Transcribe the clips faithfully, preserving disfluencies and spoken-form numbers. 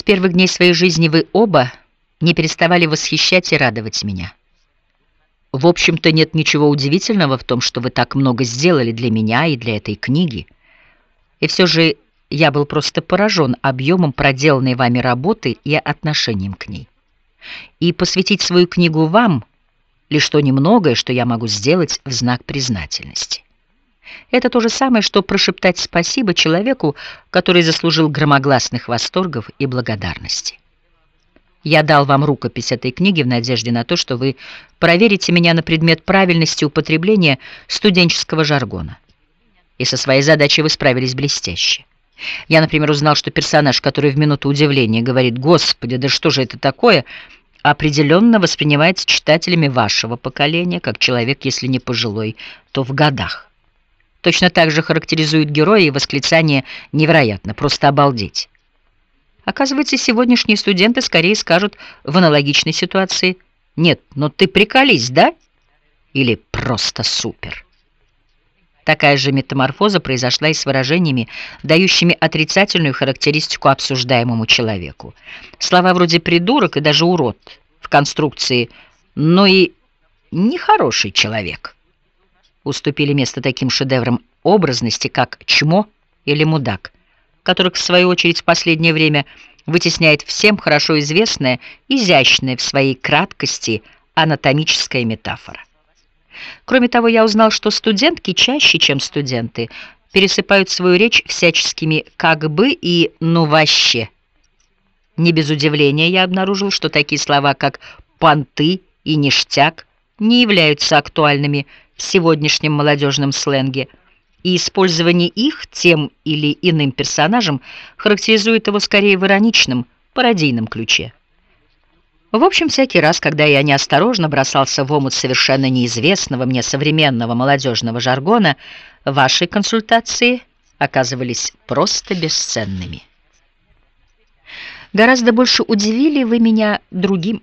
первых дней своей жизни вы оба не переставали восхищать и радовать меня. В общем-то, нет ничего удивительного в том, что вы так много сделали для меня и для этой книги. И все же я был просто поражен объемом проделанной вами работы и отношением к ней. И посвятить свою книгу вам — лишь то немногое, что я могу сделать в знак признательности. Это то же самое, что прошептать спасибо человеку, который заслужил громогласных восторгов и благодарности. Я дал вам рукопись этой книги в надежде на то, что вы проверите меня на предмет правильности употребления студенческого жаргона. И со своей задачей вы справились блестяще. Я, например, узнал, что персонаж, который в минуту удивления говорит «Господи, да что же это такое?», определенно воспринимается читателями вашего поколения, как человек, если не пожилой, то в годах. Точно так же характеризует героя и восклицание «невероятно, просто обалдеть». Оказывается, сегодняшние студенты скорее скажут в аналогичной ситуации «Нет, ну ты приколись, да?» или «Просто супер». Такая же метаморфоза произошла и с выражениями, дающими отрицательную характеристику обсуждаемому человеку. Слова вроде «придурок» и даже «урод» в конструкции «но и нехороший человек» уступили место таким шедеврам образности, как «чмо» или «мудак», которых, в свою очередь, в последнее время вытесняет всем хорошо известная, изящная в своей краткости анатомическая метафора. Кроме того, я узнал, что студентки чаще, чем студенты, пересыпают свою речь всяческими «как бы» и «ну вообще». Не без удивления я обнаружил, что такие слова, как «понты» и «ништяк» не являются актуальными в сегодняшнем молодежном сленге, и использование их тем или иным персонажем характеризует его скорее в ироничном, пародийном ключе. В общем, всякий раз, когда я неосторожно бросался в омут совершенно неизвестного мне современного молодежного жаргона, ваши консультации оказывались просто бесценными. Гораздо больше удивили вы меня другим.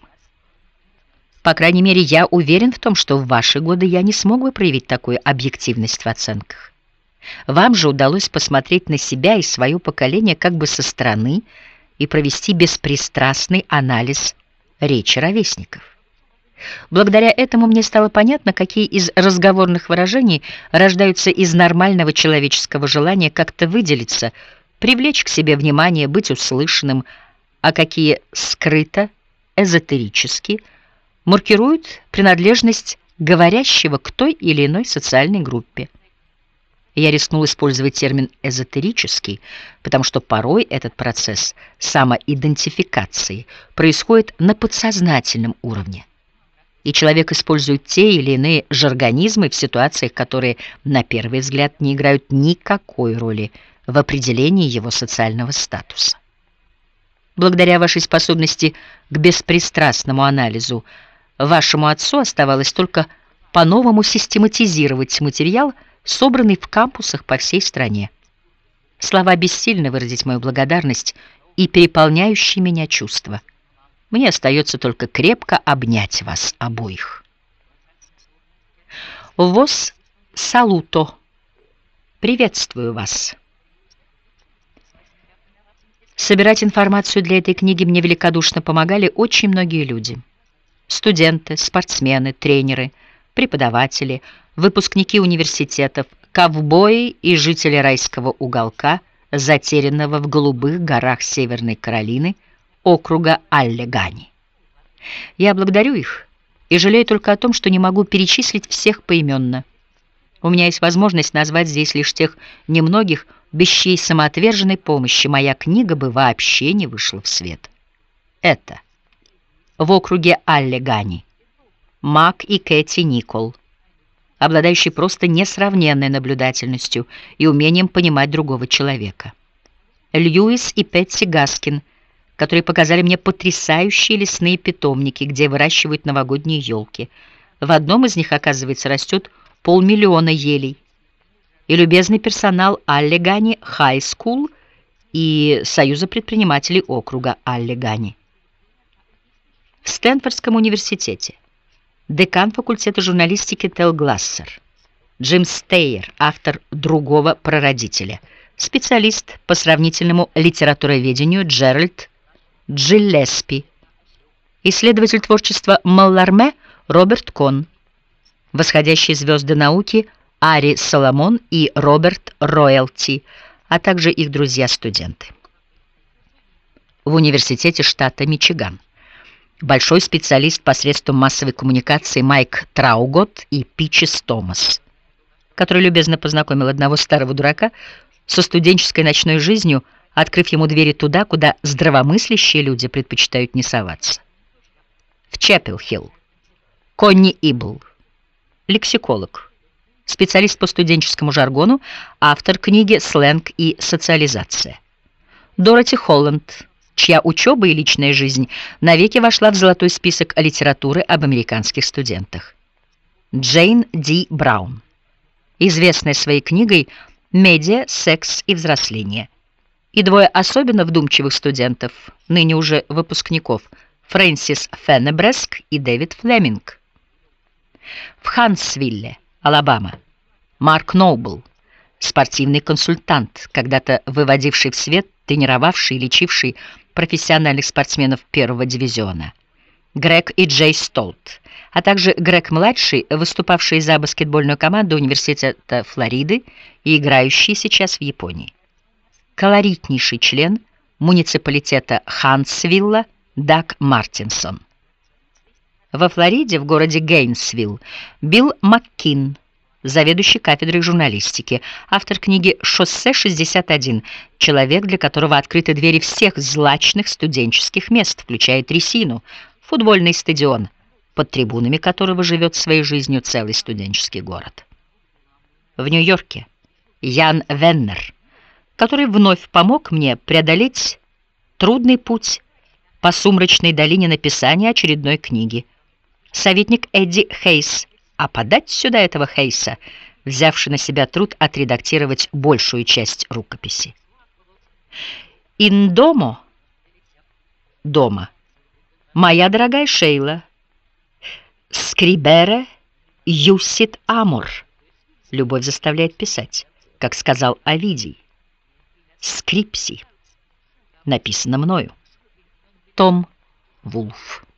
По крайней мере, я уверен в том, что в ваши годы я не смог бы проявить такую объективность в оценках. Вам же удалось посмотреть на себя и свое поколение как бы со стороны и провести беспристрастный анализ речи ровесников. Благодаря этому мне стало понятно, какие из разговорных выражений рождаются из нормального человеческого желания как-то выделиться, привлечь к себе внимание, быть услышанным, а какие скрыто, эзотерически маркируют принадлежность говорящего к той или иной социальной группе. Я рискнул использовать термин «эзотерический», потому что порой этот процесс самоидентификации происходит на подсознательном уровне, и человек использует те или иные жаргонизмы в ситуациях, которые, на первый взгляд, не играют никакой роли в определении его социального статуса. Благодаря вашей способности к беспристрастному анализу, вашему отцу оставалось только по-новому систематизировать материал, собранный в кампусах по всей стране. Слова бессильны выразить мою благодарность и переполняющие меня чувства. Мне остается только крепко обнять вас обоих. Вос салуто. Приветствую вас. Собирать информацию для этой книги мне великодушно помогали очень многие люди. Студенты, спортсмены, тренеры, преподаватели, выпускники университетов, ковбои и жители райского уголка, затерянного в голубых горах Северной Каролины, округа Аллегани. Я благодарю их и жалею только о том, что не могу перечислить всех поименно. У меня есть возможность назвать здесь лишь тех немногих, без чьей самоотверженной помощи моя книга бы вообще не вышла в свет. Это в округе Аллегани Мак и Кэти Никол, обладающие просто несравненной наблюдательностью и умением понимать другого человека. Льюис и Пэтси Гаскин, которые показали мне потрясающие лесные питомники, где выращивают новогодние елки. В одном из них, оказывается, растет полмиллиона елей. И любезный персонал Аллегани Хай Скул и Союза предпринимателей округа Аллегани. В Стэнфордском университете декан факультета журналистики Тел Глассер, Джим Стейер, автор «Другого прародителя», специалист по сравнительному литературоведению Джеральд Джиллеспи, исследователь творчества Малларме Роберт Кон, восходящие звезды науки Ари Соломон и Роберт Роялти, а также их друзья-студенты. В университете штата Мичиган большой специалист посредством массовой коммуникации Майк Траугот и Пичес Томас, который любезно познакомил одного старого дурака со студенческой ночной жизнью, открыв ему двери туда, куда здравомыслящие люди предпочитают не соваться. В Чапел-Хилл Конни Ибл, лексиколог, специалист по студенческому жаргону, автор книги «Сленг и социализация». Дороти Холланд, чья учеба и личная жизнь навеки вошла в золотой список литературы об американских студентах. Джейн Ди Браун, известная своей книгой «Медиа, секс и взросление». И двое особенно вдумчивых студентов, ныне уже выпускников, Фрэнсис Феннебреск и Дэвид Флеминг. В Хантсвилле, Алабама, Марк Ноубл, спортивный консультант, когда-то выводивший в свет, тренировавший и лечивший профессиональных спортсменов первого дивизиона. Грег и Джей Столт, а также Грег-младший, выступавший за баскетбольную команду Университета Флориды и играющий сейчас в Японии. Колоритнейший член муниципалитета Хантсвилла Даг Мартинсон. Во Флориде, в городе Гейнсвилл, Билл Маккин, заведующий кафедрой журналистики, автор книги «Шоссе шестьдесят один», человек, для которого открыты двери всех злачных студенческих мест, включая трясину, футбольный стадион, под трибунами которого живет своей жизнью целый студенческий город. В Нью-Йорке Ян Веннер, который вновь помог мне преодолеть трудный путь по сумрачной долине написания очередной книги. Советник Эдди Хейс, а подать сюда этого Хейса, взявший на себя труд отредактировать большую часть рукописи. Индомо, дома, моя дорогая Шейла, скрибере юсит амор, любовь заставляет писать, как сказал Овидий. Скрипси, написано мною. Том Вулф.